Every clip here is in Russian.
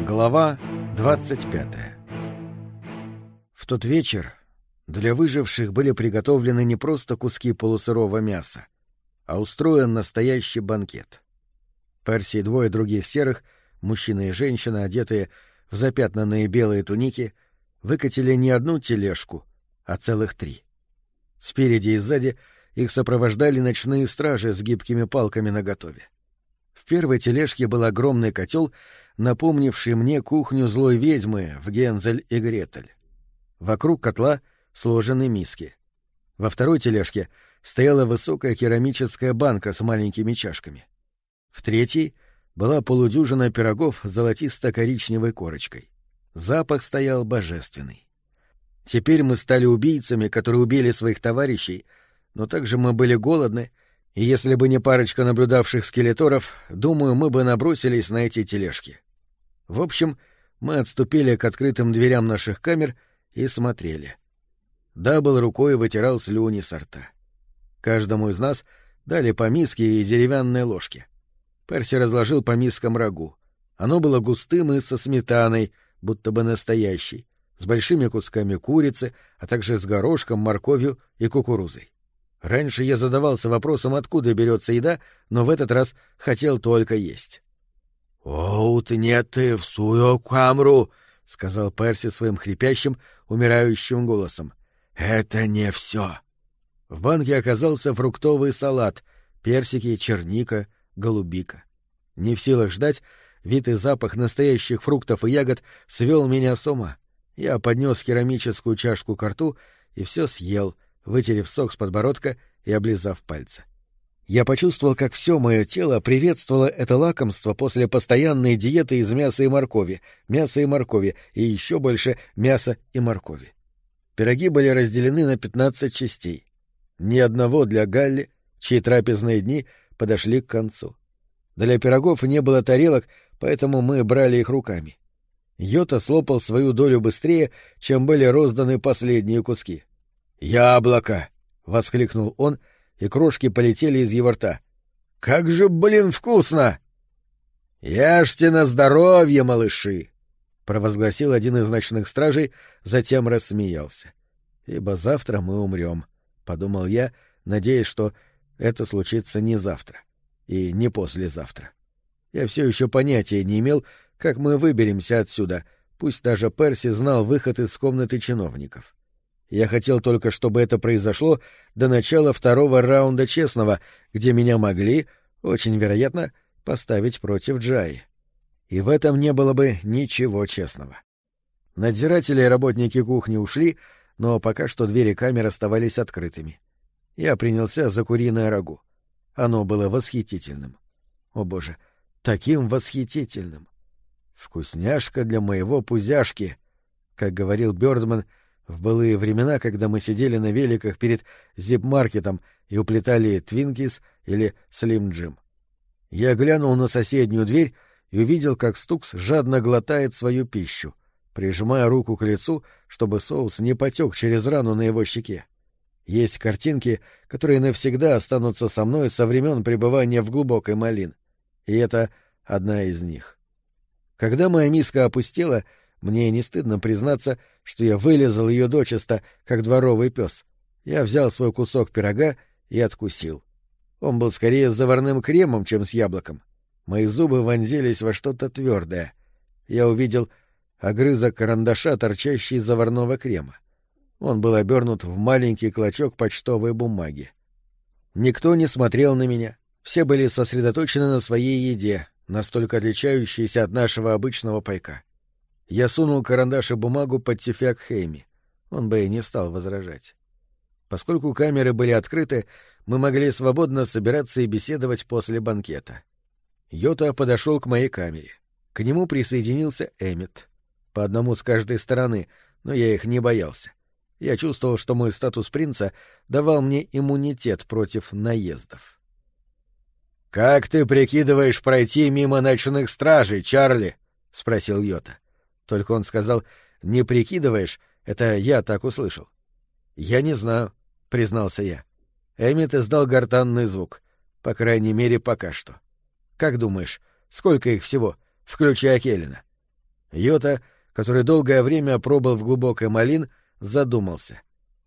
Глава 25. В тот вечер для выживших были приготовлены не просто куски полусырого мяса, а устроен настоящий банкет. Перси и двое других серых, мужчина и женщина, одетые в запятнанные белые туники, выкатили не одну тележку, а целых 3. Спереди и сзади их сопровождали ночные стражи с гибкими палками наготове. В первой тележке был огромный котел, напомнивший мне кухню злой ведьмы в «Гензель и Гретель». Вокруг котла сложены миски. Во второй тележке стояла высокая керамическая банка с маленькими чашками. В третьей была полудюжина пирогов с золотисто-коричневой корочкой. Запах стоял божественный. Теперь мы стали убийцами, которые убили своих товарищей, но также мы были голодны, и если бы не парочка наблюдавших скелеторов, думаю, мы бы набросились на эти тележки. В общем, мы отступили к открытым дверям наших камер и смотрели. Дабл рукой вытирал слюни со рта. Каждому из нас дали по миске и деревянной ложке. Перси разложил по мискам рагу. Оно было густым и со сметаной, будто бы настоящей, с большими кусками курицы, а также с горошком, морковью и кукурузой. Раньше я задавался вопросом, откуда берется еда, но в этот раз хотел только есть. — Утнете в свою камеру, — сказал Перси своим хрипящим, умирающим голосом. — Это не все. В банке оказался фруктовый салат, персики, черника, голубика. Не в силах ждать, вид и запах настоящих фруктов и ягод свел меня с ума. Я поднес керамическую чашку ко рту и все съел, вытерев сок с подбородка и облизав пальцы. Я почувствовал, как все мое тело приветствовало это лакомство после постоянной диеты из мяса и моркови и еще больше мяса и моркови. Пироги были разделены на 15 частей. Ни одного для Галли, чьи трапезные дни подошли к концу. Для пирогов не было тарелок, поэтому мы брали их руками. Йота слопал свою долю быстрее, чем были розданы последние куски. «Яблоко!» — воскликнул он, и крошки полетели из его рта. «Как же, вкусно!» «Ешьте на здоровье, малыши!» — провозгласил один из ночных стражей, затем рассмеялся. «Ибо завтра мы умрем», — подумал я, надеясь, что это случится не завтра и не послезавтра. Я все еще понятия не имел, как мы выберемся отсюда, пусть даже Перси знал выход из комнаты чиновников. Я хотел только, чтобы это произошло до начала второго раунда честного, где меня могли, очень вероятно, поставить против Джаи. И в этом не было бы ничего честного. Надзиратели и работники кухни ушли, но пока что двери камер оставались открытыми. Я принялся за куриное рагу. Оно было восхитительным. О боже, таким восхитительным! Вкусняшка для моего пузяшки, как говорил Бёрдман в былые времена, когда мы сидели на великах перед зип-маркетом и уплетали твинкис или слим-джим. Я глянул на соседнюю дверь и увидел, как Стукс жадно глотает свою пищу, прижимая руку к лицу, чтобы соус не потек через рану на его щеке. Есть картинки, которые навсегда останутся со мной со времен пребывания в глубокой Малин, и это одна из них. Когда моя миска опустела, мне не стыдно признаться, что я вылизал ее дочисто, как дворовый пес. Я взял свой кусок пирога и откусил. Он был скорее с заварным кремом, чем с яблоком. Мои зубы вонзились во что-то твердое. Я увидел огрызок карандаша, торчащий из заварного крема. Он был обернут в маленький клочок почтовой бумаги. Никто не смотрел на меня. Все были сосредоточены на своей еде, настолько отличающейся от нашего обычного пайка. Я сунул карандаш и бумагу под тюфяк Хэйми. Он бы и не стал возражать. Поскольку камеры были открыты, мы могли свободно собираться и беседовать после банкета. Йота подошел к моей камере. К нему присоединился Эммет. По одному с каждой стороны, но я их не боялся. Я чувствовал, что мой статус принца давал мне иммунитет против наездов. «Как ты прикидываешь пройти мимо ночных стражей, Чарли?» — спросил Йота. Только он сказал «не прикидываешь», это я так услышал. «Я не знаю», — признался я. Эммет издал гортанный звук. По крайней мере, пока что. «Как думаешь, сколько их всего, включая Келлина?» Йота, который долгое время пробыл в глубокой малин, задумался.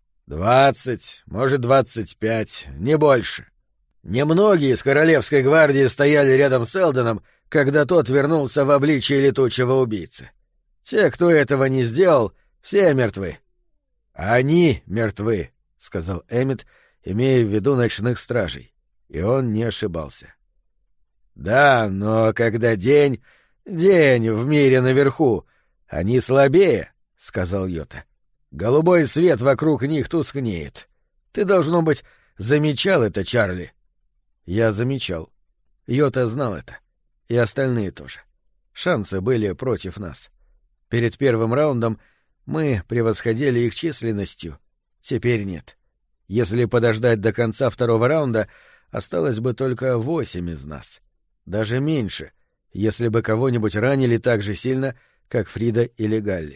20, может, 25, не больше. Немногие из Королевской гвардии стояли рядом с Элденом, когда тот вернулся в обличье летучего убийцы. Те, кто этого не сделал, все мертвы. — Они мертвы, — сказал Эммет, имея в виду ночных стражей. И он не ошибался. — Да, но когда день в мире наверху, они слабее, — сказал Йота. Голубой свет вокруг них тускнеет. Ты, должно быть, замечал это, Чарли? Я замечал. Йота знал это. И остальные тоже. Шансы были против нас. Перед первым раундом мы превосходили их численностью. Теперь нет. Если подождать до конца второго раунда, осталось бы только 8 из нас. Даже меньше, если бы кого-нибудь ранили так же сильно, как Фрида или Галли.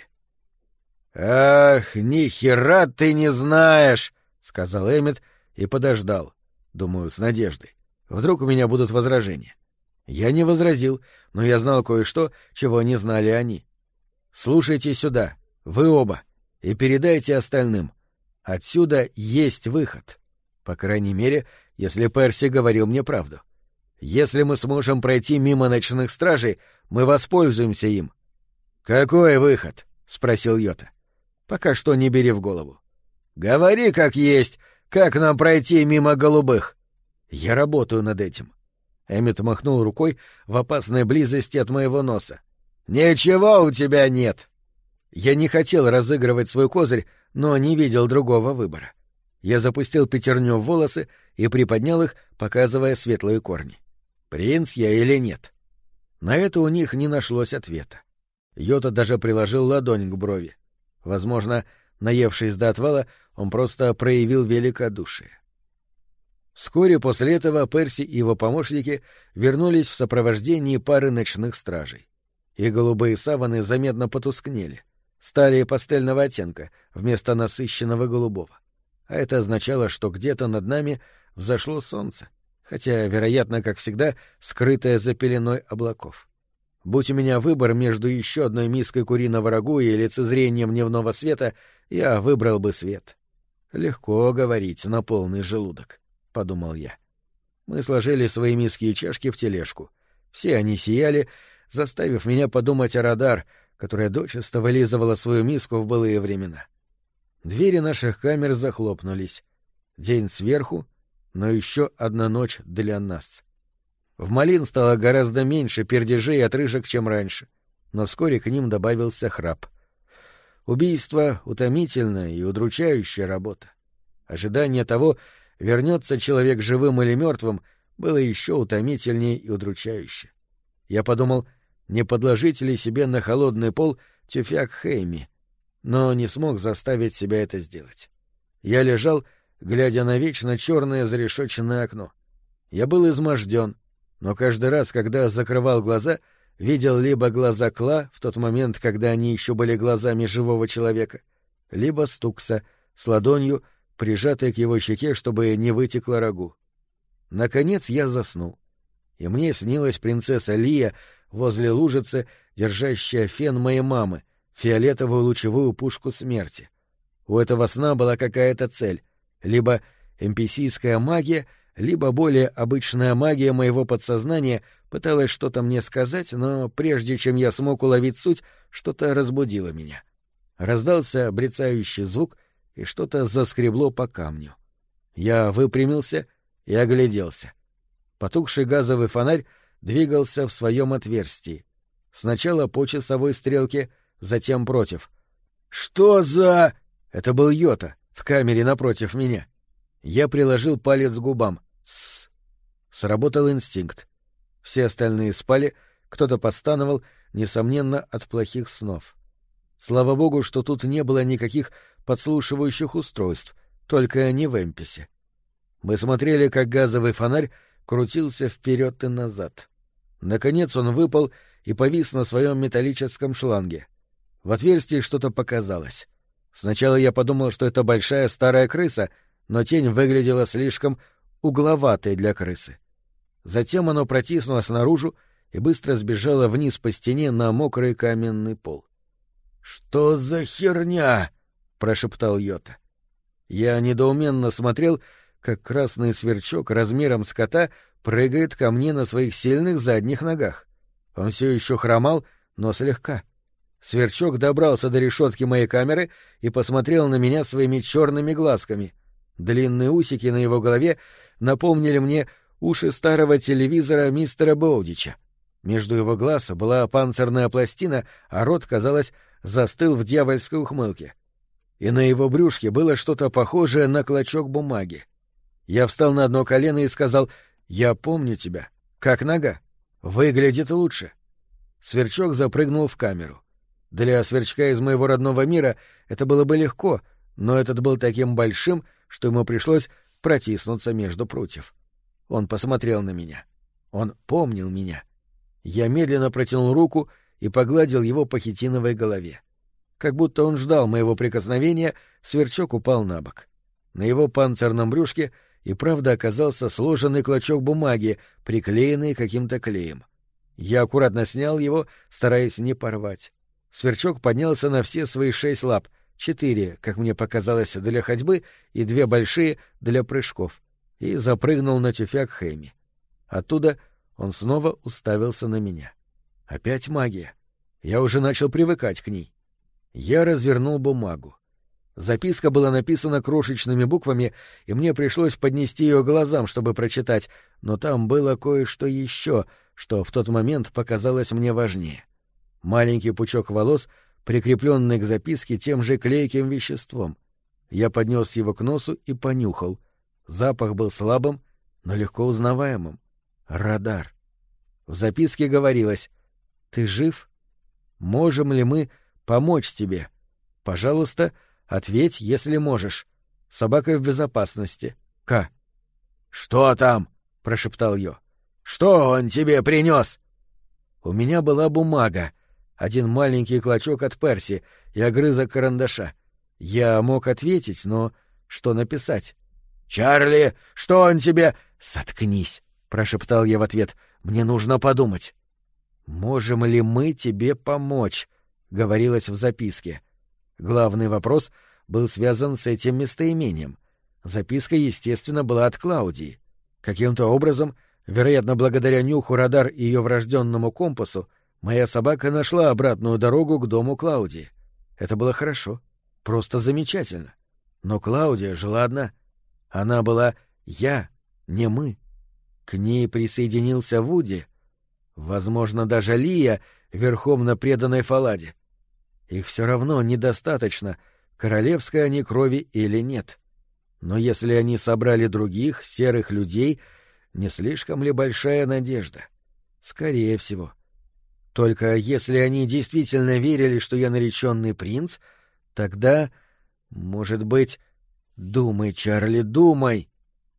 «Ах, ни хера ты не знаешь!» — сказал Эммет и подождал, думаю, с надеждой. Вдруг у меня будут возражения. Я не возразил, но я знал кое-что, чего не знали они. «Слушайте сюда, вы оба, и передайте остальным. Отсюда есть выход. По крайней мере, если Перси говорил мне правду. Если мы сможем пройти мимо ночных стражей, мы воспользуемся им». «Какой выход?» — спросил Йота. «Пока что не бери в голову». «Говори как есть, как нам пройти мимо голубых?» «Я работаю над этим». Эммет махнул рукой в опасной близости от моего носа. «Ничего у тебя нет!» Я не хотел разыгрывать свой козырь, но не видел другого выбора. Я запустил пятерню в волосы и приподнял их, показывая светлые корни. Принц я или нет? На это у них не нашлось ответа. Йота даже приложил ладонь к брови. Возможно, наевшись до отвала, он просто проявил великодушие. Вскоре после этого Перси и его помощники вернулись в сопровождении пары ночных стражей. И голубые саваны заметно потускнели, стали пастельного оттенка вместо насыщенного голубого. А это означало, что где-то над нами взошло солнце, хотя, вероятно, как всегда, скрытое за пеленой облаков. Будь у меня выбор между еще одной миской куриного рагу и лицезрением дневного света, я выбрал бы свет. Легко говорить на полный желудок, — подумал я. Мы сложили свои миски и чашки в тележку. Все они сияли, заставив меня подумать о Радар, которая дочисто вылизывала свою миску в былые времена. Двери наших камер захлопнулись. День сверху, но еще одна ночь для нас. В Малин стало гораздо меньше пердежей и отрыжек, чем раньше, но вскоре к ним добавился храп. Убийство — утомительная и удручающая работа. Ожидание того, вернется человек живым или мертвым, было еще утомительнее и удручающе. Я подумал, не подложить ли себе на холодный пол тюфяк Хейми, но не смог заставить себя это сделать. Я лежал, глядя на вечно черное зарешоченное окно. Я был изможден, но каждый раз, когда закрывал глаза, видел либо глаза Кла в тот момент, когда они еще были глазами живого человека, либо Стукса с ладонью, прижатой к его щеке, чтобы не вытекло рагу. Наконец я заснул, и мне снилась принцесса Лия возле лужицы, держащая фен моей мамы, фиолетовую лучевую пушку смерти. У этого сна была какая-то цель — либо эмписийская магия, либо более обычная магия моего подсознания пыталась что-то мне сказать, но прежде чем я смог уловить суть, что-то разбудило меня. Раздался брецающий звук, и что-то заскребло по камню. Я выпрямился и огляделся. Потухший газовый фонарь двигался в своем отверстии. Сначала по часовой стрелке, затем против. «Что за...» Это был Йота в камере напротив меня. Я приложил палец к губам. «Тссс». Сработал инстинкт. Все остальные спали, кто-то постановал, несомненно, от плохих снов. Слава богу, что тут не было никаких подслушивающих устройств, только не в Эмписе. Мы смотрели, как газовый фонарь крутился вперед и назад. Наконец он выпал и повис на своем металлическом шланге. В отверстии что-то показалось. Сначала я подумал, что это большая старая крыса, но тень выглядела слишком угловатой для крысы. Затем оно протиснулось наружу и быстро сбежала вниз по стене на мокрый каменный пол. «Что за херня?» — прошептал Йота. Я недоуменно смотрел, как красный сверчок размером с кота прыгает ко мне на своих сильных задних ногах. Он все еще хромал, но слегка. Сверчок добрался до решетки моей камеры и посмотрел на меня своими черными глазками. Длинные усики на его голове напомнили мне уши старого телевизора мистера Боудича. Между его глаз была панцирная пластина, а рот, казалось, застыл в дьявольской ухмылке. И на его брюшке было что-то похожее на клочок бумаги. Я встал на одно колено и сказал: «Я помню тебя. Как нога. Выглядит лучше». Сверчок запрыгнул в камеру. Для сверчка из моего родного мира это было бы легко, но этот был таким большим, что ему пришлось протиснуться между прутьев. Он посмотрел на меня. Он помнил меня. Я медленно протянул руку и погладил его по хитиновой голове. Как будто он ждал моего прикосновения, сверчок упал на бок. На его панцирном брюшке и правда оказался сложенный клочок бумаги, приклеенный каким-то клеем. Я аккуратно снял его, стараясь не порвать. Сверчок поднялся на все свои 6 лап, 4, как мне показалось, для ходьбы и 2 большие для прыжков, и запрыгнул на тюфяк Хэми. Оттуда он снова уставился на меня. Опять магия. Я уже начал привыкать к ней. Я развернул бумагу. Записка была написана крошечными буквами, и мне пришлось поднести ее глазам, чтобы прочитать, но там было кое-что еще, что в тот момент показалось мне важнее. Маленький пучок волос, прикрепленный к записке тем же клейким веществом. Я поднес его к носу и понюхал. Запах был слабым, но легко узнаваемым. Радар. В записке говорилось: «Ты жив? Можем ли мы помочь тебе? Пожалуйста, ответь, если можешь. Собака в безопасности. К». «Что там?» — прошептал Йо. «Что он тебе принес?» У меня была бумага, один маленький клочок от Перси и огрызок карандаша. Я мог ответить, но что написать? «Чарли, что он тебе...» «Заткнись», — прошептал я в ответ. «Мне нужно подумать». «Можем ли мы тебе помочь?» — говорилось в записке. Главный вопрос был связан с этим местоимением. Записка, естественно, была от Клаудии. Каким-то образом, вероятно, благодаря нюху радар и ее врожденному компасу, моя собака нашла обратную дорогу к дому Клаудии. Это было хорошо, просто замечательно. Но Клаудия жила одна. Она была я, не мы. К ней присоединился Вуди, возможно, даже Лия, верхом на преданной Фаладе. Их все равно недостаточно, королевской они крови или нет. Но если они собрали других, серых людей, не слишком ли большая надежда? Скорее всего. Только если они действительно верили, что я нареченный принц, тогда, может быть... Думай, Чарли, думай!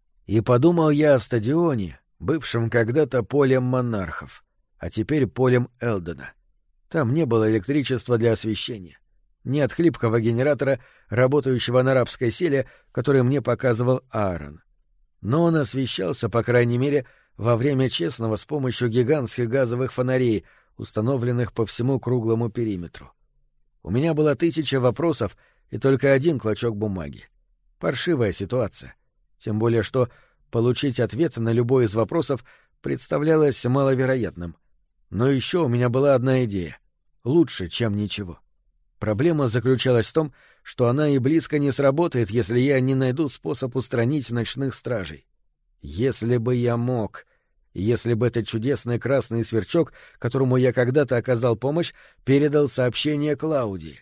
И подумал я о стадионе, бывшем когда-то полем монархов, а теперь полем Элдена. Там не было электричества для освещения. Нет хлипкого генератора, работающего на рабской силе, который мне показывал Аарон. Но он освещался, по крайней мере, во время честного с помощью гигантских газовых фонарей, установленных по всему круглому периметру. У меня было 1000 вопросов и только один клочок бумаги. Паршивая ситуация. Тем более, что получить ответ на любой из вопросов представлялось маловероятным. Но еще у меня была одна идея. Лучше, чем ничего. Проблема заключалась в том, что она и близко не сработает, если я не найду способ устранить ночных стражей. Если бы я мог... Если бы этот чудесный красный сверчок, которому я когда-то оказал помощь, передал сообщение Клаудии.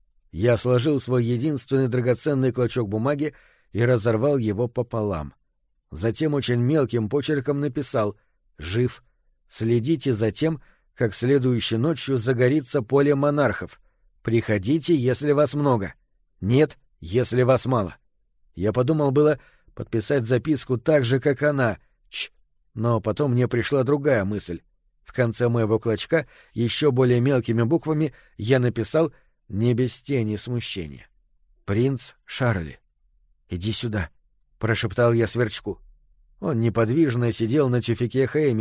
Я сложил свой единственный драгоценный клочок бумаги и разорвал его пополам. Затем очень мелким почерком написал: «Жив. Следите за тем, как следующей ночью загорится поле монархов. Приходите, если вас много. Нет, если вас мало». Я подумал было подписать записку так же, как она. Но потом мне пришла другая мысль. В конце моего клочка еще более мелкими буквами я написал, не без тени смущения: «Принц Шарли, иди сюда», — прошептал я сверчку. Он неподвижно сидел на тюфяке Хэйми,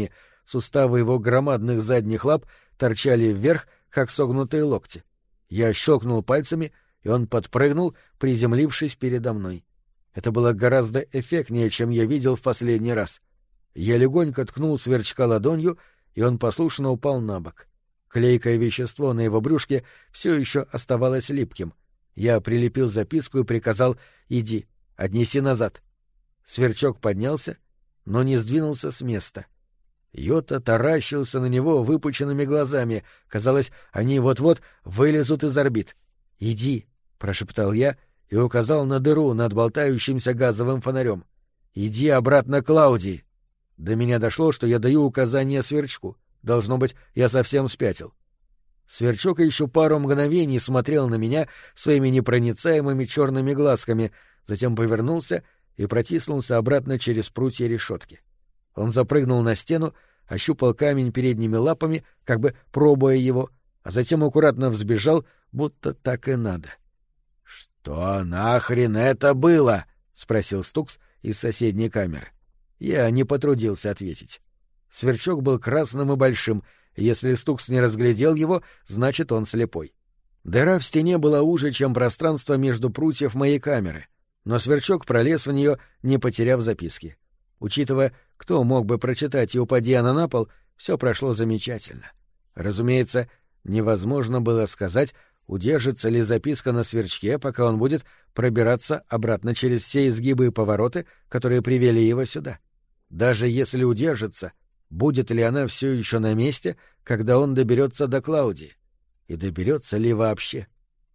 суставы его громадных задних лап торчали вверх, как согнутые локти. Я щелкнул пальцами, и он подпрыгнул, приземлившись передо мной. Это было гораздо эффектнее, чем я видел в последний раз. Я легонько ткнул сверчка ладонью, и он послушно упал на бок. Клейкое вещество на его брюшке все еще оставалось липким. Я прилепил записку и приказал: «Иди, отнеси назад». Сверчок поднялся, но не сдвинулся с места. Йота таращился на него выпученными глазами. Казалось, они вот-вот вылезут из орбит. «Иди», — прошептал я и указал на дыру над болтающимся газовым фонарем. «Иди обратно к Клаудии». До меня дошло, что я даю указания Сверчку. Должно быть, я совсем спятил. Сверчок еще пару мгновений смотрел на меня своими непроницаемыми черными глазками, затем повернулся и протиснулся обратно через прутья решетки. Он запрыгнул на стену, ощупал камень передними лапами, как бы пробуя его, а затем аккуратно взбежал, будто так и надо. — Что нахрен это было? — спросил Стукс из соседней камеры. Я не потрудился ответить. Сверчок был красным и большим, и если Стукс не разглядел его, значит, он слепой. Дыра в стене была уже, чем пространство между прутьев моей камеры, но Сверчок пролез в нее, не потеряв записки. Учитывая, кто мог бы прочитать, и упади она на пол, все прошло замечательно. Разумеется, невозможно было сказать, удержится ли записка на Сверчке, пока он будет пробираться обратно через все изгибы и повороты, которые привели его сюда. Даже если удержится, будет ли она все еще на месте, когда он доберется до Клаудии? И доберется ли вообще?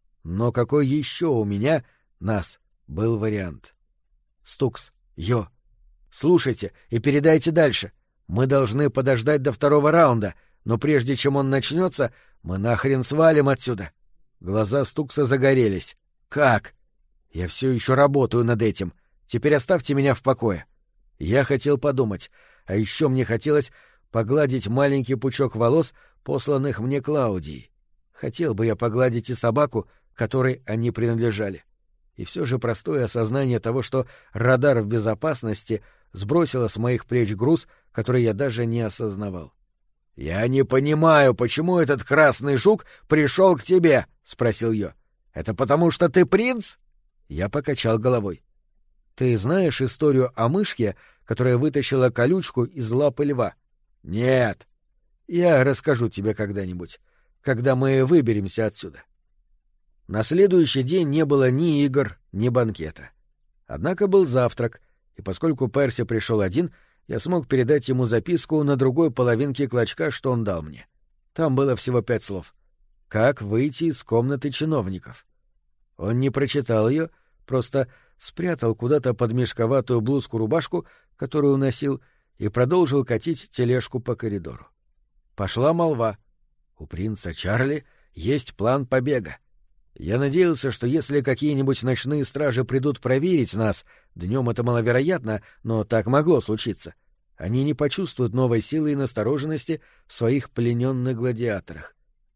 Но какой еще у меня, нас, был вариант? Стукс, Йо, слушайте и передайте дальше. Мы должны подождать до второго раунда, но прежде чем он начнется, мы нахрен свалим отсюда. Глаза Стукса загорелись. Как? Я все еще работаю над этим. Теперь оставьте меня в покое. Я хотел подумать, а еще мне хотелось погладить маленький пучок волос, посланных мне Клаудией. Хотел бы я погладить и собаку, которой они принадлежали. И все же простое осознание того, что радар в безопасности, сбросило с моих плеч груз, который я даже не осознавал. — Я не понимаю, почему этот красный жук пришел к тебе, — спросил я. — Это потому, что ты принц? Я покачал головой. — Ты знаешь историю о мышке, которая вытащила колючку из лапы льва? — Нет. — Я расскажу тебе когда-нибудь, когда мы выберемся отсюда. На следующий день не было ни игр, ни банкета. Однако был завтрак, и поскольку Перси пришел один, я смог передать ему записку на другой половинке клочка, что он дал мне. Там было всего 5 слов. «Как выйти из комнаты чиновников?» Он не прочитал ее, просто спрятал куда-то под мешковатую блузку-рубашку, которую носил, и продолжил катить тележку по коридору. Пошла молва. У принца Чарли есть план побега. Я надеялся, что если какие-нибудь ночные стражи придут проверить нас, днем это маловероятно, но так могло случиться, они не почувствуют новой силы и настороженности в своих плененных гладиаторах.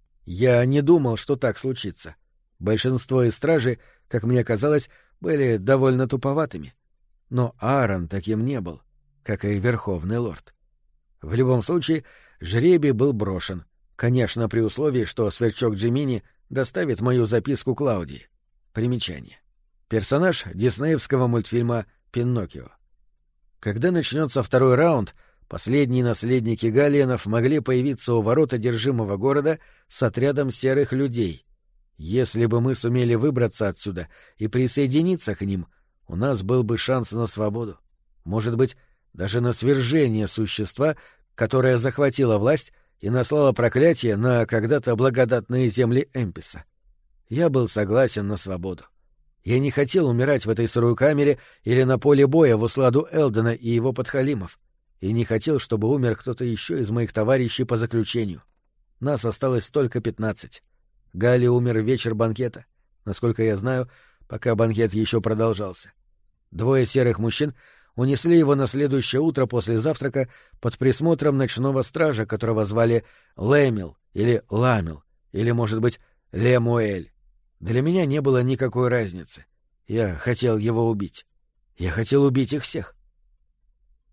Я не думал, что так случится. Большинство из стражей, как мне казалось, были довольно туповатыми. Но Аарон таким не был, как и Верховный Лорд. В любом случае, жребий был брошен, конечно, при условии, что Сверчок Джимини доставит мою записку Клаудии. Примечание. Персонаж диснеевского мультфильма «Пиноккио». Когда начнется второй раунд, последние наследники Галлиенов могли появиться у ворот одержимого города с отрядом серых людей. Если бы мы сумели выбраться отсюда и присоединиться к ним, у нас был бы шанс на свободу. Может быть, даже на свержение существа, которое захватило власть и наслала проклятие на когда-то благодатные земли Эмписа. Я был согласен на свободу. Я не хотел умирать в этой сырой камере или на поле боя в усладу Элдена и его подхалимов, и не хотел, чтобы умер кто-то еще из моих товарищей по заключению. Нас осталось только 15. Галли умер в вечер банкета, насколько я знаю, пока банкет еще продолжался. 2 серых мужчин унесли его на следующее утро после завтрака под присмотром ночного стража, которого звали Лэмил или Ламил, или, может быть, Лемуэль. Для меня не было никакой разницы. Я хотел его убить. Я хотел убить их всех.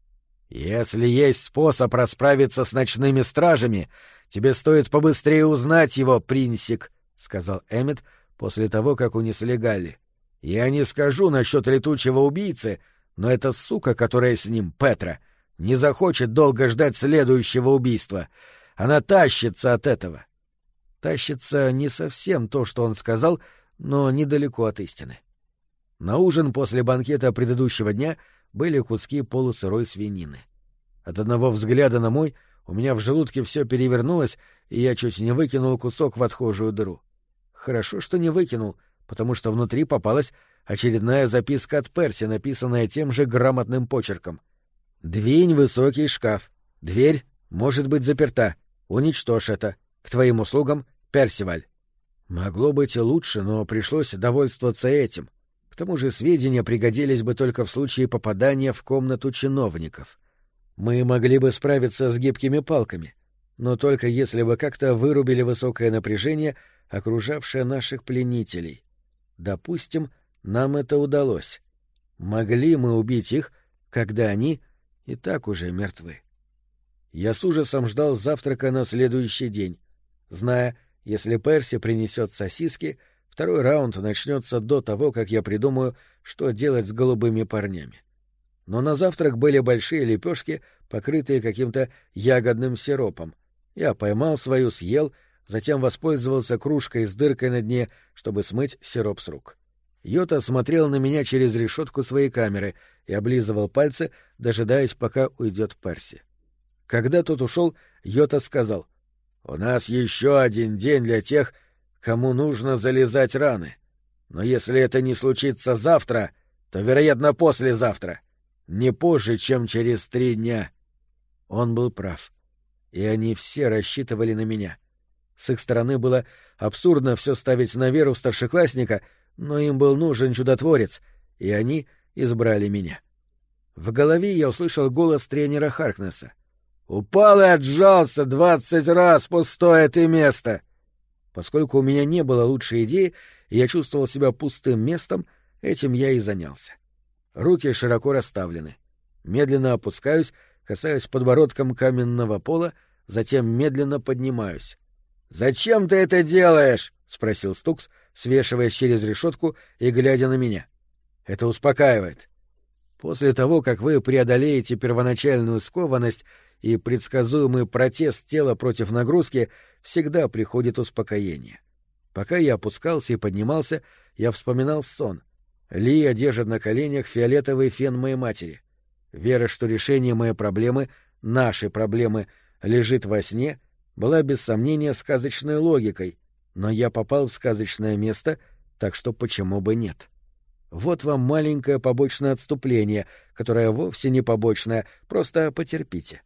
«Если есть способ расправиться с ночными стражами, тебе стоит побыстрее узнать его, принсик», — сказал Эммет после того, как унесли Галли. «Я не скажу насчет летучего убийцы, но эта сука, которая с ним, Петра, не захочет долго ждать следующего убийства. Она тащится от этого». Тащится не совсем то, что он сказал, но недалеко от истины. На ужин после банкета предыдущего дня были куски полусырой свинины. От одного взгляда на мой у меня в желудке все перевернулось, и я чуть не выкинул кусок в отхожую дыру. Хорошо, что не выкинул, потому что внутри попалась очередная записка от Перси, написанная тем же грамотным почерком. «Двинь высокий шкаф. Дверь может быть заперта. Уничтожь это. К твоим услугам, Персиваль». Могло быть и лучше, но пришлось довольствоваться этим. К тому же сведения пригодились бы только в случае попадания в комнату чиновников. Мы могли бы справиться с гибкими палками, но только если бы как-то вырубили высокое напряжение, окружавшее наших пленителей. Допустим, нам это удалось. Могли мы убить их, когда они и так уже мертвы. Я с ужасом ждал завтрака на следующий день, зная, если Перси принесет сосиски, второй раунд начнется до того, как я придумаю, что делать с голубыми парнями. Но на завтрак были большие лепешки, покрытые каким-то ягодным сиропом. Я поймал свою, съел, затем воспользовался кружкой с дыркой на дне, чтобы смыть сироп с рук. Йота смотрел на меня через решетку своей камеры и облизывал пальцы, дожидаясь, пока уйдет Перси. Когда тот ушел, Йота сказал: «У нас еще один день для тех, кому нужно залезать раны. Но если это не случится завтра, то, вероятно, послезавтра. Не позже, чем через 3 дня». Он был прав. И они все рассчитывали на меня. С их стороны было абсурдно все ставить на веру старшеклассника, но им был нужен чудотворец, и они избрали меня. В голове я услышал голос тренера Харкнесса. «Упал и отжался 20 раз, пустое ты место!» Поскольку у меня не было лучшей идеи, и я чувствовал себя пустым местом, этим я и занялся. Руки широко расставлены. Медленно опускаюсь, касаюсь подбородком каменного пола, затем медленно поднимаюсь. «Зачем ты это делаешь?» — спросил Стукс, свешиваясь через решетку и глядя на меня. «Это успокаивает. После того, как вы преодолеете первоначальную скованность и предсказуемый протест тела против нагрузки, всегда приходит успокоение. Пока я опускался и поднимался, я вспоминал сон. Лия держит на коленях фиолетовый фен моей матери. Вера, что решение моей проблемы, нашей проблемы, лежит во сне, была без сомнения сказочной логикой, но я попал в сказочное место, так что почему бы нет? Вот вам маленькое побочное отступление, которое вовсе не побочное, просто потерпите.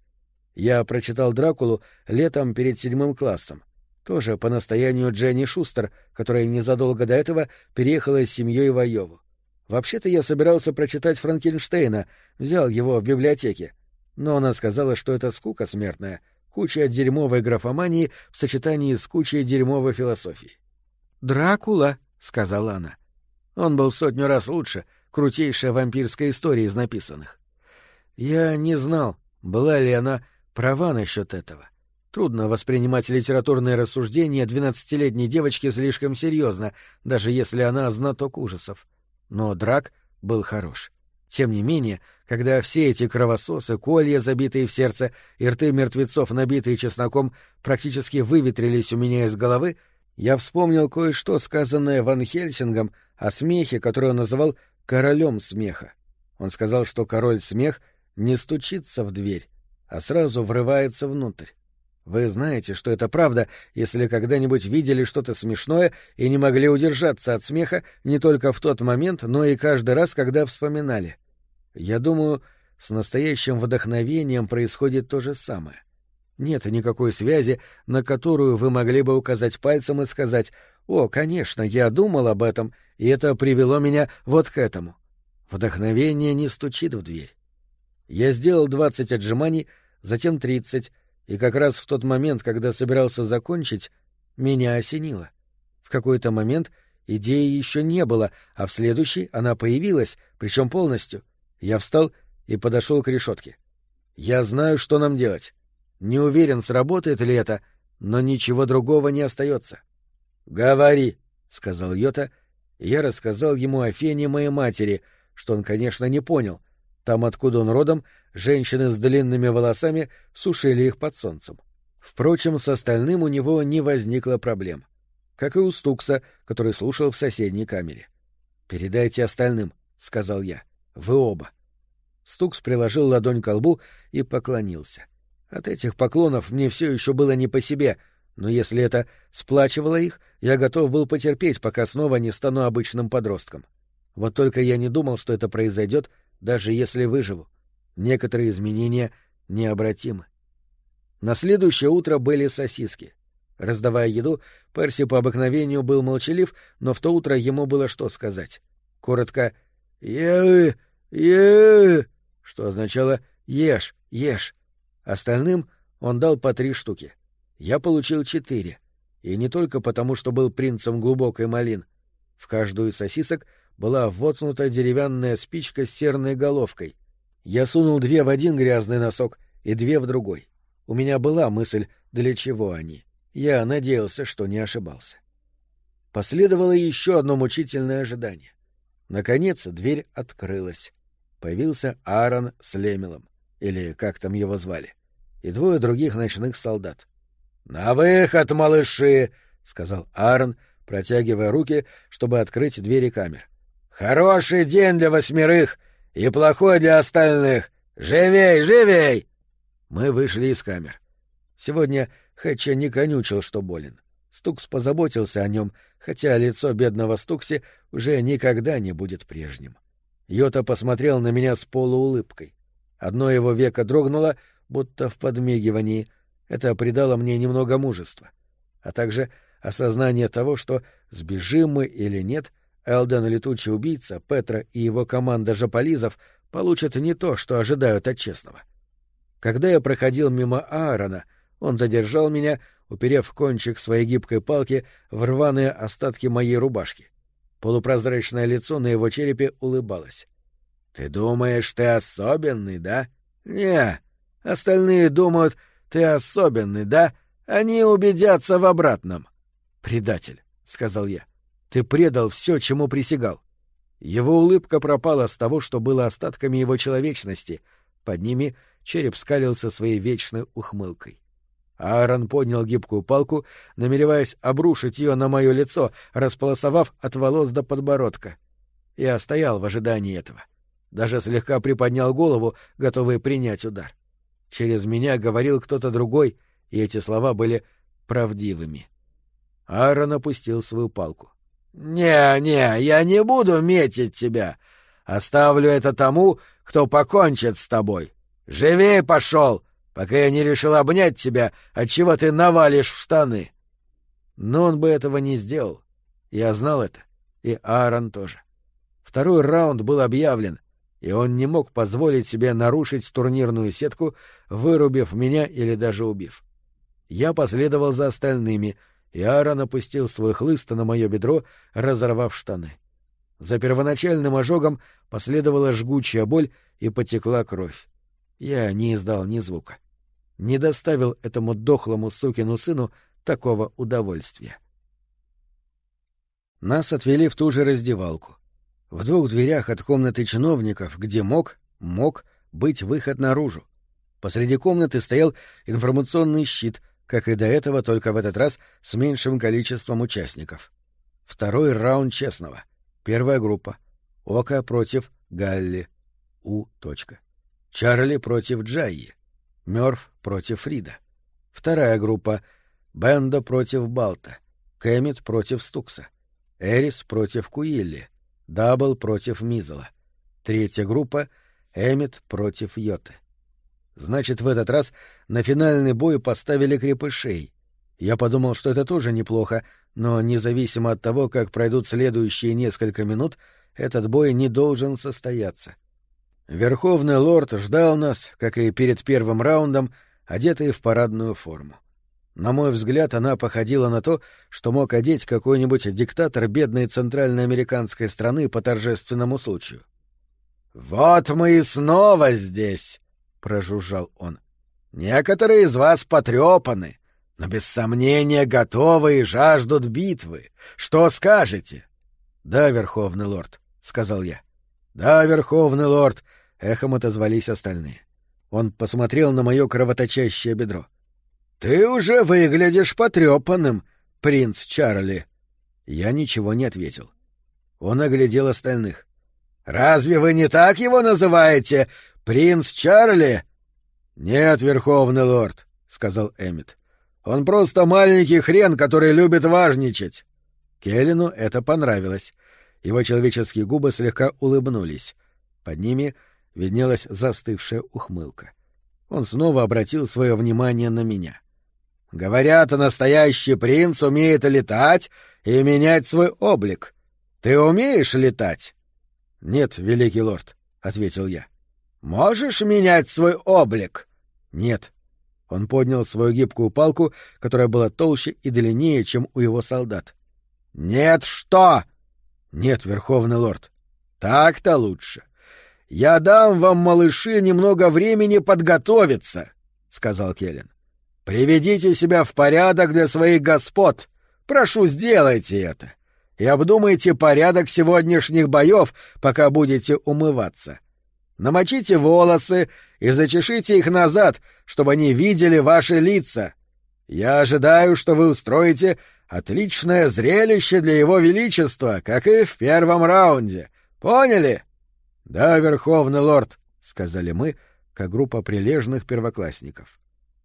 Я прочитал «Дракулу» летом перед 7 классом. Тоже по настоянию Дженни Шустер, которая незадолго до этого переехала с семьей в Айову. Вообще-то я собирался прочитать Франкенштейна, взял его в библиотеке. Но она сказала, что это скука смертная, куча дерьмовой графомании в сочетании с кучей дерьмовой философии. «Дракула», — сказала она. Он был в 100 раз лучше, крутейшая вампирская история из написанных. Я не знал, была ли она права насчет этого. Трудно воспринимать литературные рассуждения 12-летней девочки слишком серьезно, даже если она знаток ужасов. Но Драк был хорош. Тем не менее, когда все эти кровососы, колья, забитые в сердце, и рты мертвецов, набитые чесноком, практически выветрились у меня из головы, я вспомнил кое-что, сказанное Ван Хельсингом о смехе, который он называл «королем смеха». Он сказал, что король-смех не стучится в дверь, а сразу врывается внутрь. Вы знаете, что это правда, если когда-нибудь видели что-то смешное и не могли удержаться от смеха не только в тот момент, но и каждый раз, когда вспоминали. Я думаю, с настоящим вдохновением происходит то же самое. Нет никакой связи, на которую вы могли бы указать пальцем и сказать: «О, конечно, я думал об этом, и это привело меня вот к этому». Вдохновение не стучит в дверь. Я сделал 20 отжиманий, затем 30, и как раз в тот момент, когда собирался закончить, меня осенило. В какой-то момент идеи еще не было, а в следующий она появилась, причем полностью. Я встал и подошел к решетке. Я знаю, что нам делать. Не уверен, сработает ли это, но ничего другого не остается. Говори, сказал Йота, и я рассказал ему о фене моей матери, что он, конечно, не понял. Там, откуда он родом, женщины с длинными волосами сушили их под солнцем. Впрочем, с остальным у него не возникло проблем. Как и у Стукса, который слушал в соседней камере. «Передайте остальным», — сказал я. «Вы оба». Стукс приложил ладонь к лбу и поклонился. От этих поклонов мне все еще было не по себе, но если это сплачивало их, я готов был потерпеть, пока снова не стану обычным подростком. Вот только я не думал, что это произойдет, даже если выживу. Некоторые изменения необратимы. На следующее утро были сосиски. Раздавая еду, Перси по обыкновению был молчалив, но в то утро ему было что сказать. Коротко «Е-э, е-э», что означало «ешь, ешь». Остальным он дал по 3 штуки. Я получил 4. И не только потому, что был принцем глубокой малин. В каждую из сосисок была воткнута деревянная спичка с серной головкой. Я сунул 2 в один грязный носок и 2 в другой. У меня была мысль, для чего они. Я надеялся, что не ошибался. Последовало еще одно мучительное ожидание. Наконец дверь открылась. Появился Аарон с Лемелом, или как там его звали, и 2 других ночных солдат. «На выход, малыши!» — сказал Аарон, протягивая руки, чтобы открыть двери камер. «Хороший день для 8 и плохой для остальных! Живей, живей!» Мы вышли из камер. Сегодня Хэтча не конючил, что болен. Стукс позаботился о нем, хотя лицо бедного Стукси уже никогда не будет прежним. Йота посмотрел на меня с полуулыбкой. Одно его веко дрогнуло, будто в подмигивании. Это придало мне немного мужества. А также осознание того, что, сбежим мы или нет, Элден Летучий Убийца, Петра и его команда жополизов получат не то, что ожидают от честного. Когда я проходил мимо Аарона, он задержал меня, уперев кончик своей гибкой палки в рваные остатки моей рубашки. Полупрозрачное лицо на его черепе улыбалось. — Ты думаешь, ты особенный, да? — Не. Остальные думают, ты особенный, да? Они убедятся в обратном. — Предатель, — сказал я. — Ты предал все, чему присягал. Его улыбка пропала с того, что было остатками его человечности. Под ними череп скалился своей вечной ухмылкой. Аарон поднял гибкую палку, намереваясь обрушить ее на мое лицо, располосовав от волос до подбородка. Я стоял в ожидании этого. Даже слегка приподнял голову, готовый принять удар. Через меня говорил кто-то другой, и эти слова были правдивыми. Аарон опустил свою палку. «Не, я не буду метить тебя. Оставлю это тому, кто покончит с тобой. Живей пошел, пока я не решил обнять тебя, отчего ты навалишь в штаны». Но он бы этого не сделал. Я знал это, и Аарон тоже. Второй раунд был объявлен, и он не мог позволить себе нарушить турнирную сетку, вырубив меня или даже убив. Я последовал за остальными, и Аарон опустил свой хлыст на мое бедро, разорвав штаны. За первоначальным ожогом последовала жгучая боль и потекла кровь. Я не издал ни звука. Не доставил этому дохлому сукину сыну такого удовольствия. Нас отвели в ту же раздевалку. В 2 дверях от комнаты чиновников, где мог быть выход наружу. Посреди комнаты стоял информационный щит, как и до этого, только в этот раз с меньшим количеством участников. Второй раунд честного. Первая группа. Ока против Галли. У. Чарли против Джайи. Мёрф против Фрида. Вторая группа. Бендо против Балта. Кэммит против Стукса. Эрис против Куилли. Дабл против Мизела. Третья группа. Эммит против Йоты. Значит, в этот раз на финальный бой поставили крепышей. Я подумал, что это тоже неплохо, но независимо от того, как пройдут следующие несколько минут, этот бой не должен состояться. Верховный лорд ждал нас, как и перед первым раундом, одетый в парадную форму. На мой взгляд, она походила на то, что мог одеть какой-нибудь диктатор бедной центральноамериканской страны по торжественному случаю. «Вот мы и снова здесь!» — прожужжал он. «Некоторые из вас потрепаны, но без сомнения готовы и жаждут битвы. Что скажете?» «Да, Верховный лорд», — сказал я. «Да, Верховный лорд», — эхом отозвались остальные. Он посмотрел на мое кровоточащее бедро. «Ты уже выглядишь потрепанным, принц Чарли». Я ничего не ответил. Он оглядел остальных. «Разве вы не так его называете, принц Чарли?» «Нет, Верховный лорд», — сказал Эммет. «Он просто маленький хрен, который любит важничать». Келлину это понравилось. Его человеческие губы слегка улыбнулись. Под ними виднелась застывшая ухмылка. Он снова обратил свое внимание на меня. «Говорят, настоящий принц умеет летать и менять свой облик. Ты умеешь летать?» «Нет, великий лорд», — ответил я. «Можешь менять свой облик?» «Нет». Он поднял свою гибкую палку, которая была толще и длиннее, чем у его солдат. «Нет что?» «Нет, Верховный лорд». «Так-то лучше. Я дам вам, малыши, немного времени подготовиться», — сказал Келлен. «Приведите себя в порядок для своих господ. Прошу, сделайте это. И обдумайте порядок сегодняшних боев, пока будете умываться. Намочите волосы и зачешите их назад, чтобы они видели ваши лица. Я ожидаю, что вы устроите отличное зрелище для его величества, как и в первом раунде. Поняли?» «Да, Верховный лорд», — сказали мы, как группа прилежных первоклассников.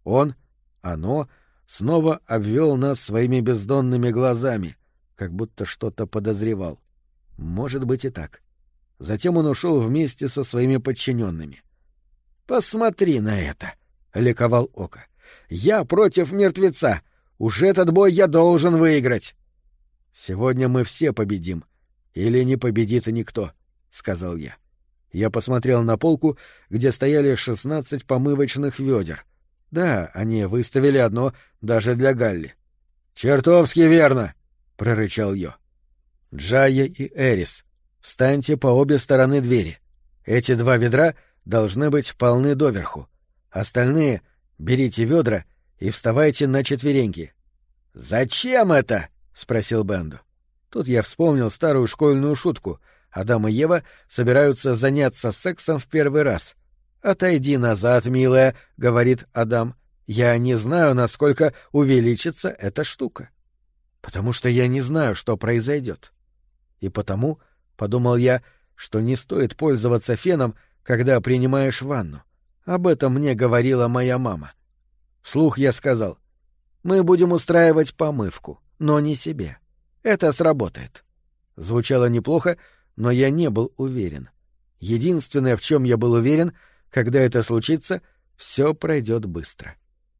Оно снова обвел нас своими бездонными глазами, как будто что-то подозревал. Может быть и так. Затем он ушел вместе со своими подчиненными. «Посмотри на это!» — ликовал Ока. «Я против мертвеца! Уж этот бой я должен выиграть!» «Сегодня мы все победим. Или не победит никто», — сказал я. Я посмотрел на полку, где стояли 16 помывочных ведер. Да, они выставили одно даже для Галли. «Чертовски верно!» — прорычал Йо. «Джайя и Эрис, встаньте по обе стороны двери. Эти 2 ведра должны быть полны доверху. Остальные берите ведра и вставайте на четвереньки». «Зачем это?» — спросил Бенду. Тут я вспомнил старую школьную шутку. Адам и Ева собираются заняться сексом в первый раз. «Отойди назад, милая», — говорит Адам. «Я не знаю, насколько увеличится эта штука». Потому что я не знаю, что произойдет. И потому, — подумал я, — что не стоит пользоваться феном, когда принимаешь ванну. Об этом мне говорила моя мама. Вслух я сказал: «Мы будем устраивать помывку, но не себе. Это сработает». Звучало неплохо, но я не был уверен. Единственное, в чем я был уверен, когда это случится, все пройдет быстро.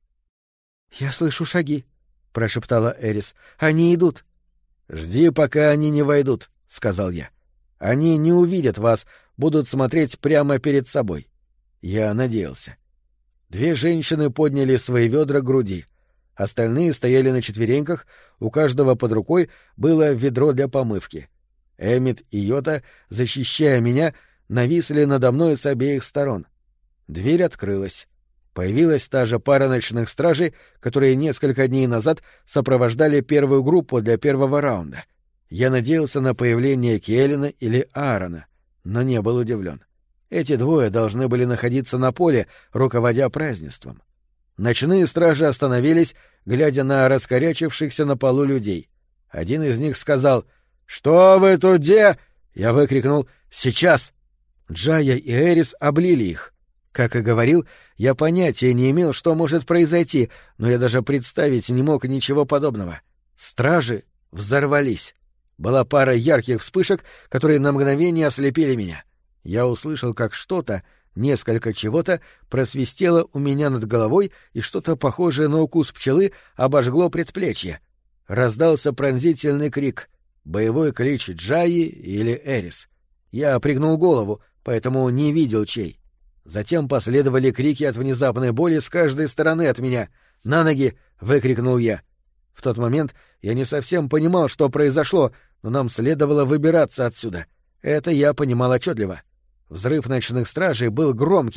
«Я слышу шаги», — прошептала Эрис. «Они идут». «Жди, пока они не войдут», — сказал я. «Они не увидят вас, будут смотреть прямо перед собой». Я надеялся. 2 женщины подняли свои ведра к груди. Остальные стояли на четвереньках, у каждого под рукой было ведро для помывки. Эммет и Йота, защищая меня, нависли надо мной с обеих сторон. Дверь открылась. Появилась та же пара ночных стражей, которые несколько дней назад сопровождали первую группу для первого раунда. Я надеялся на появление Келлена или Аарона, но не был удивлен. Эти 2 должны были находиться на поле, руководя празднеством. Ночные стражи остановились, глядя на раскорячившихся на полу людей. Один из них сказал: «Что вы тут де?» Я выкрикнул: «Сейчас!» Джайя и Эрис облили их. Как и говорил, я понятия не имел, что может произойти, но я даже представить не мог ничего подобного. Стражи взорвались. Была пара ярких вспышек, которые на мгновение ослепили меня. Я услышал, как что-то, несколько чего-то, просвистело у меня над головой, и что-то похожее на укус пчелы обожгло предплечье. Раздался пронзительный крик. Боевой клич Джайи или Эрис. Я пригнул голову, поэтому не видел чей. Затем последовали крики от внезапной боли с каждой стороны от меня. «На ноги!» — выкрикнул я. В тот момент я не совсем понимал, что произошло, но нам следовало выбираться отсюда. Это я понимал отчетливо. Взрыв ночных стражей был громким,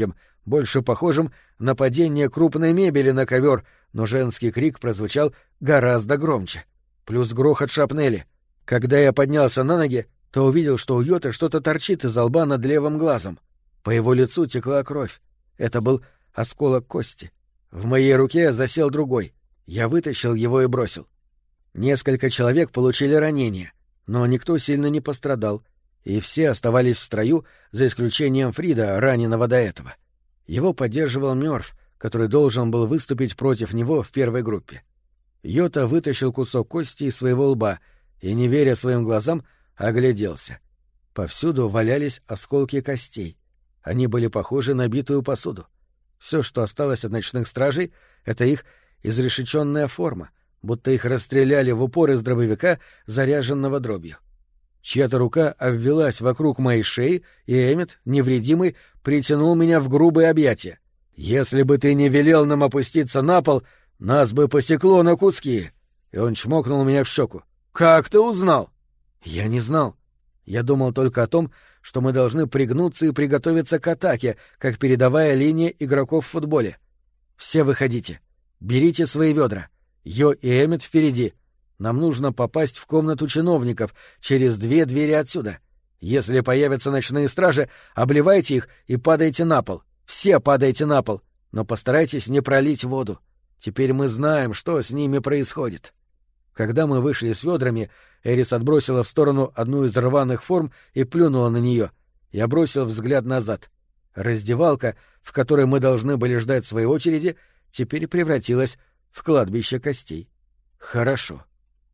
больше похожим на падение крупной мебели на ковер, но женский крик прозвучал гораздо громче. Плюс грохот шрапнели. Когда я поднялся на ноги, то увидел, что у Йоты что-то торчит из лба над левым глазом. По его лицу текла кровь. Это был осколок кости. В моей руке засел другой. Я вытащил его и бросил. Несколько человек получили ранения, но никто сильно не пострадал, и все оставались в строю, за исключением Фрида, раненого до этого. Его поддерживал Мёрф, который должен был выступить против него в первой группе. Йота вытащил кусок кости из своего лба и, не веря своим глазам, огляделся. Повсюду валялись осколки костей. Они были похожи на битую посуду. Все, что осталось от ночных стражей, — это их изрешеченная форма, будто их расстреляли в упор из дробовика, заряженного дробью. Чья-то рука обвелась вокруг моей шеи, и Эммет, невредимый, притянул меня в грубые объятия. «Если бы ты не велел нам опуститься на пол, нас бы посекло на куски!» И он чмокнул меня в щеку. «Как ты узнал?» «Я не знал. Я думал только о том, что мы должны пригнуться и приготовиться к атаке, как передовая линия игроков в футболе. Все выходите. Берите свои ведра. Йо и Эммет впереди. Нам нужно попасть в комнату чиновников через 2 двери отсюда. Если появятся ночные стражи, обливайте их и падайте на пол. Все падайте на пол, но постарайтесь не пролить воду. Теперь мы знаем, что с ними происходит». Когда мы вышли с ведрами, Эрис отбросила в сторону одну из рваных форм и плюнула на нее. Я бросил взгляд назад. Раздевалка, в которой мы должны были ждать своей очереди, теперь превратилась в кладбище костей. Хорошо.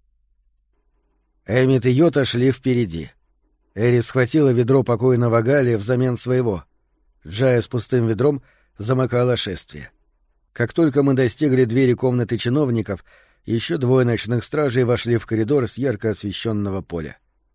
Эммет и Йота шли впереди. Эрис схватила ведро покойного Гали взамен своего. Джая с пустым ведром замыкала шествие. Как только мы достигли двери комнаты чиновников, еще 2 ночных стражей вошли в коридор с ярко освещенного поля.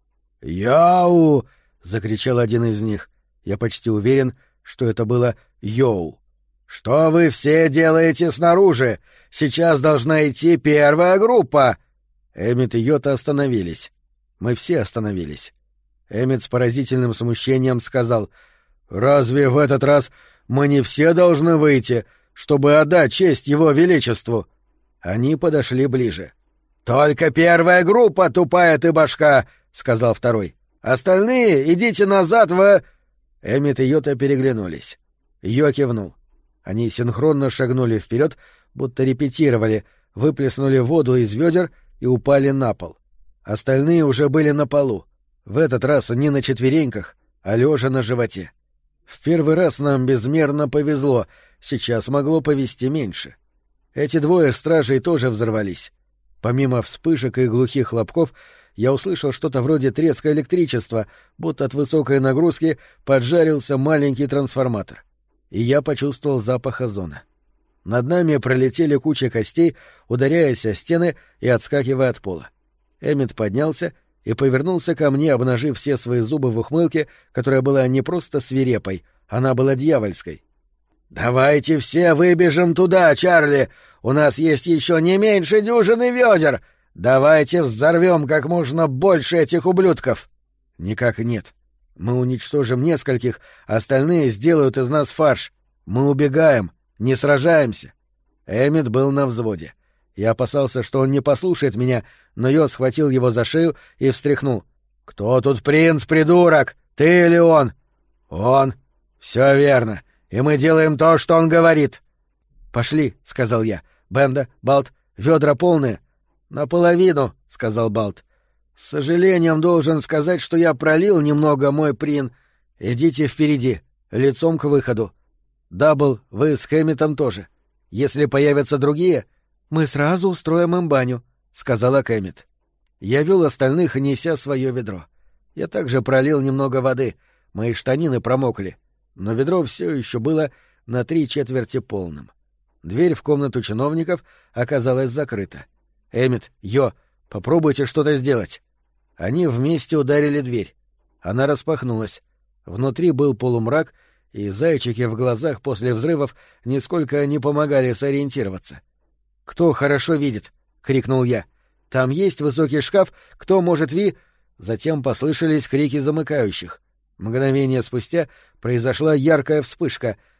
«Яу!» — закричал один из них. Я почти уверен, что это было Йоу. «Что вы все делаете снаружи? Сейчас должна идти первая группа!» Эммет и Йота остановились. Мы все остановились. Эммет с поразительным смущением сказал: «Разве в этот раз мы не все должны выйти, чтобы отдать честь его величеству?» Они подошли ближе. «Только первая группа, тупая ты башка!» — сказал второй. «Остальные идите назад в...» Эммет и Йота переглянулись. Йо кивнул. Они синхронно шагнули вперед, будто репетировали, выплеснули воду из ведер и упали на пол. Остальные уже были на полу. В этот раз не на четвереньках, а лежа на животе. В первый раз нам безмерно повезло, сейчас могло повезти меньше. Эти 2 стражей тоже взорвались. Помимо вспышек и глухих хлопков, я услышал что-то вроде треска электричества, будто от высокой нагрузки поджарился маленький трансформатор. И я почувствовал запах озона. Над нами пролетели кучи костей, ударяясь о стены и отскакивая от пола. Эммет поднялся и повернулся ко мне, обнажив все свои зубы в ухмылке, которая была не просто свирепой, она была дьявольской. «Давайте все выбежим туда, Чарли! У нас есть еще не меньше дюжины ведер! Давайте взорвем как можно больше этих ублюдков!» «Никак нет. Мы уничтожим нескольких, остальные сделают из нас фарш. Мы убегаем, не сражаемся». Эммет был на взводе. Я опасался, что он не послушает меня, но Йо схватил его за шею и встряхнул. «Кто тут принц, придурок? Ты или он?» «Он. Все верно. И мы делаем то, что он говорит». «Пошли», — сказал я. «Бенда, Балт, ведра полные». «Наполовину», — сказал Балт. «С сожалением должен сказать, что я пролил немного, мой прин. Идите впереди, лицом к выходу. Дабл, вы с Хэмметом тоже. Если появятся другие, мы сразу устроим им баню», — сказала Кэммет. Я вел остальных, неся свое ведро. Я также пролил немного воды, мои штанины промокли, но ведро все еще было на 3/4 полным. Дверь в комнату чиновников оказалась закрыта. «Эммет, Йо, попробуйте что-то сделать». Они вместе ударили дверь. Она распахнулась. Внутри был полумрак, и зайчики в глазах после взрывов нисколько не помогали сориентироваться. «Кто хорошо видит?» — крикнул я. «Там есть высокий шкаф, кто может Затем послышались крики замыкающих. Мгновение спустя произошла яркая вспышка.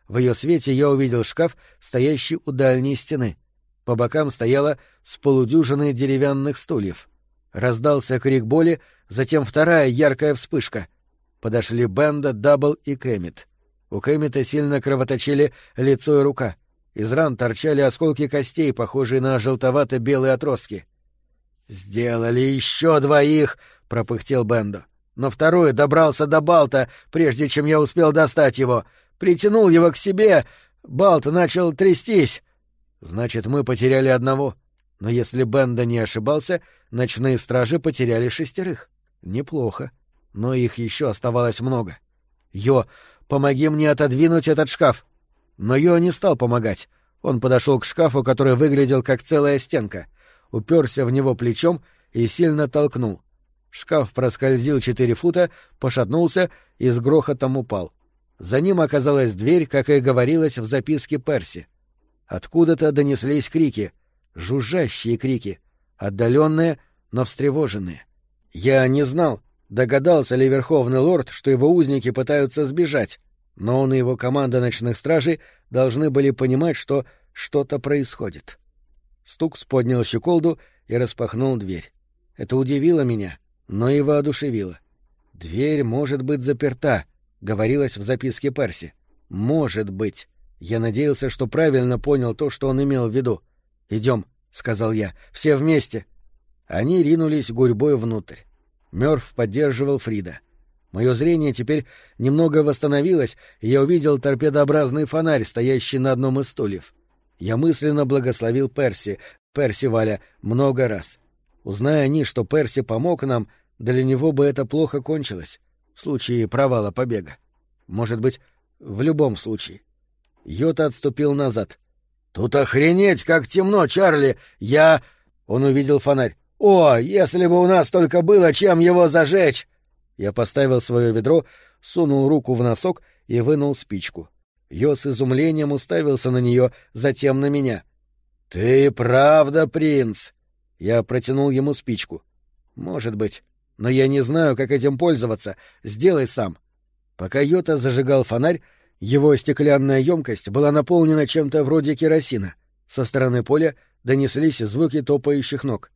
В ее свете я увидел шкаф, стоящий у дальней стены. По бокам стояло с полудюжины деревянных стульев. Раздался крик боли, затем вторая яркая вспышка. Подошли Бенда, Дабл и Кэммит. У Кэммита сильно кровоточили лицо и рука. Из ран торчали осколки костей, похожие на желтовато-белые отростки. «Сделали еще двоих!» — пропыхтел Бендо. «Но второй добрался до Балта, прежде чем я успел достать его. Притянул его к себе. Балт начал трястись. Значит, мы потеряли одного. Но если Бендо не ошибался, ночные стражи потеряли 6. Неплохо. Но их еще оставалось много. Йо, помоги мне отодвинуть этот шкаф». Но Йо не стал помогать. Он подошел к шкафу, который выглядел как целая стенка, уперся в него плечом и сильно толкнул. Шкаф проскользил 4 фута, пошатнулся и с грохотом упал. За ним оказалась дверь, как и говорилось в записке Перси. Откуда-то донеслись крики, жужжащие крики, отдаленные, но встревоженные. Я не знал, догадался ли Верховный Лорд, что его узники пытаются сбежать, но он и его команда ночных стражей должны были понимать, что что-то происходит. Стукс поднял щеколду и распахнул дверь. Это удивило меня, но и воодушевило. «Дверь может быть заперта», — говорилось в записке Перси. «Может быть». Я надеялся, что правильно понял то, что он имел в виду. «Идем», — сказал я, — «все вместе». Они ринулись гурьбой внутрь. Мёрф поддерживал Фрида. Мое зрение теперь немного восстановилось, и я увидел торпедообразный фонарь, стоящий на одном из стульев. Я мысленно благословил Персиваля, много раз. Узная они, что Перси помог нам, для него бы это плохо кончилось, в случае провала побега. Может быть, в любом случае. Йота отступил назад. «Тут охренеть, как темно, Чарли! Он увидел фонарь. «О, если бы у нас только было чем его зажечь!» Я поставил свое ведро, сунул руку в носок и вынул спичку. Йо с изумлением уставился на нее, затем на меня. «Ты правда принц?» Я протянул ему спичку. «Может быть, но я не знаю, как этим пользоваться. Сделай сам». Пока Йота зажигал фонарь, его стеклянная емкость была наполнена чем-то вроде керосина. Со стороны поля донеслись звуки топающих ног.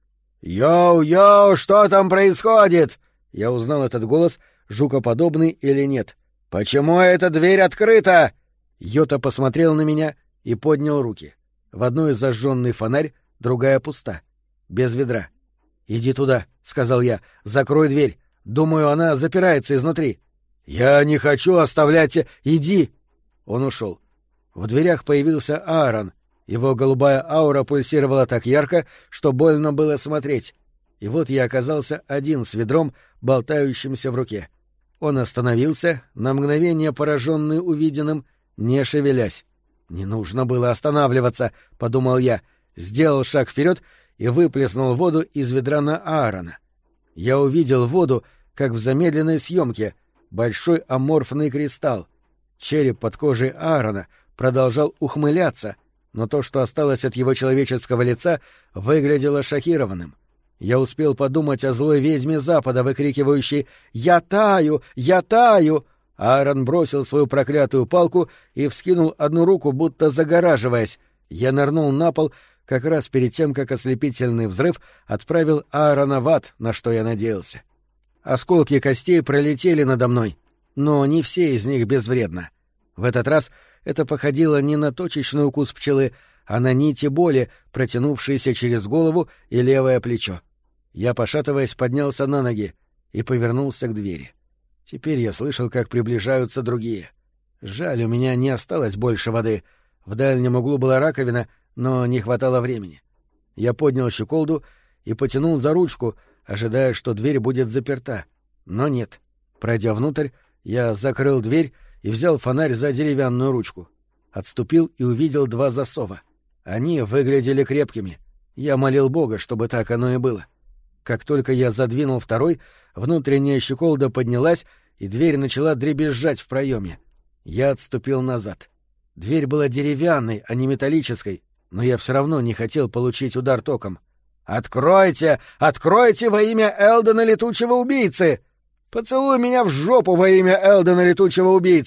«Йоу-йоу, что там происходит?» Я узнал этот голос, жукоподобный или нет. «Почему эта дверь открыта?» Йота посмотрел на меня и поднял руки. В одной зажженный фонарь, другая пуста. Без ведра. «Иди туда», — сказал я, — «закрой дверь. Думаю, она запирается изнутри». «Я не хочу оставлять... Иди!» Он ушел. В дверях появился Аарон. Его голубая аура пульсировала так ярко, что больно было смотреть. И вот я оказался один с ведром, болтающимся в руке. Он остановился, на мгновение пораженный увиденным, не шевелясь. «Не нужно было останавливаться», — подумал я, сделал шаг вперед и выплеснул воду из ведра на Аарона. Я увидел воду, как в замедленной съемке, большой аморфный кристалл. Череп под кожей Аарона продолжал ухмыляться, но то, что осталось от его человеческого лица, выглядело шокированным. Я успел подумать о злой ведьме Запада, выкрикивающей «Я таю! Я таю!». Аарон бросил свою проклятую палку и вскинул одну руку, будто загораживаясь. Я нырнул на пол как раз перед тем, как ослепительный взрыв отправил Аарона в ад, на что я надеялся. Осколки костей пролетели надо мной, но не все из них безвредно. В этот раз это походило не на точечный укус пчелы, а на нити боли, протянувшиеся через голову и левое плечо. Я, пошатываясь, поднялся на ноги и повернулся к двери. Теперь я слышал, как приближаются другие. Жаль, у меня не осталось больше воды. В дальнем углу была раковина, но не хватало времени. Я поднял щеколду и потянул за ручку, ожидая, что дверь будет заперта. Но нет. Пройдя внутрь, я закрыл дверь и взял фонарь за деревянную ручку. Отступил и увидел 2 засова. Они выглядели крепкими. Я молил Бога, чтобы так оно и было. Как только я задвинул второй, внутренняя щеколда поднялась, и дверь начала дребезжать в проеме. Я отступил назад. Дверь была деревянной, а не металлической, но я все равно не хотел получить удар током. «Откройте! Откройте во имя Элдена Летучего Убийцы! Поцелуй меня в жопу во имя Элдена Летучего Убийцы!» —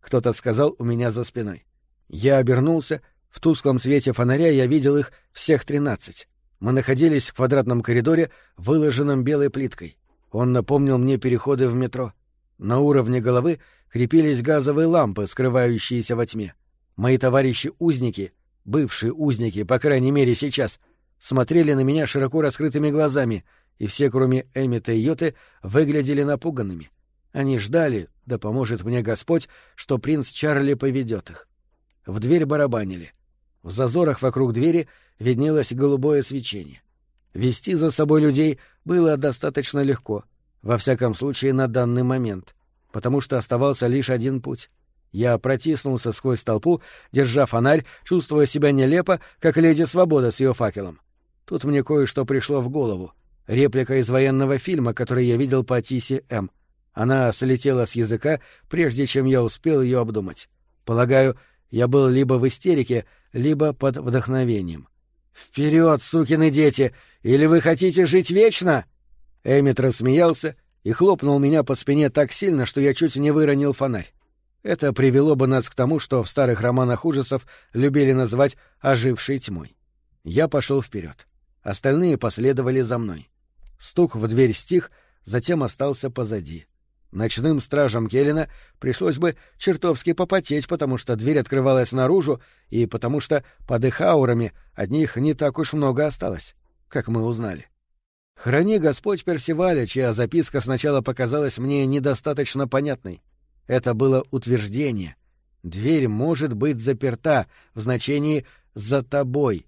кто-то сказал у меня за спиной. Я обернулся. В тусклом свете фонаря я видел их всех 13. Мы находились в квадратном коридоре, выложенном белой плиткой. Он напомнил мне переходы в метро. На уровне головы крепились газовые лампы, скрывающиеся во тьме. Мои товарищи-узники, бывшие узники, по крайней мере сейчас, смотрели на меня широко раскрытыми глазами, и все, кроме Эммета и Йоты, выглядели напуганными. Они ждали, да поможет мне Господь, что принц Чарли поведет их. В дверь барабанили. В зазорах вокруг двери виднелось голубое свечение. Вести за собой людей было достаточно легко, во всяком случае на данный момент, потому что оставался лишь один путь. Я протиснулся сквозь толпу, держа фонарь, чувствуя себя нелепо, как леди Свобода с ее факелом. Тут мне кое-что пришло в голову. Реплика из военного фильма, который я видел по Тисе М. Она слетела с языка, прежде чем я успел ее обдумать. Полагаю, я был либо в истерике, либо под вдохновением. «Вперед, сукины дети! Или вы хотите жить вечно?» Эммет рассмеялся и хлопнул меня по спине так сильно, что я чуть не выронил фонарь. Это привело бы нас к тому, что в старых романах ужасов любили называть «ожившей тьмой». Я пошел вперед. Остальные последовали за мной. Стук в дверь стих, затем остался позади. Ночным стражам Келлина пришлось бы чертовски попотеть, потому что дверь открывалась наружу, и потому что под их аурами от них не так уж много осталось, как мы узнали. Храни Господь Персиваля, чья записка сначала показалась мне недостаточно понятной. Это было утверждение. Дверь может быть заперта в значении «за тобой».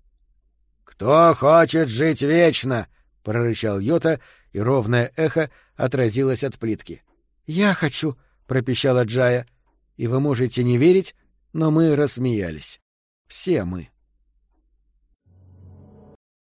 «Кто хочет жить вечно?» — прорычал Йота, и ровное эхо отразилось от плитки. «Я хочу», — пропищала Джая. И вы можете не верить, но мы рассмеялись. Все мы.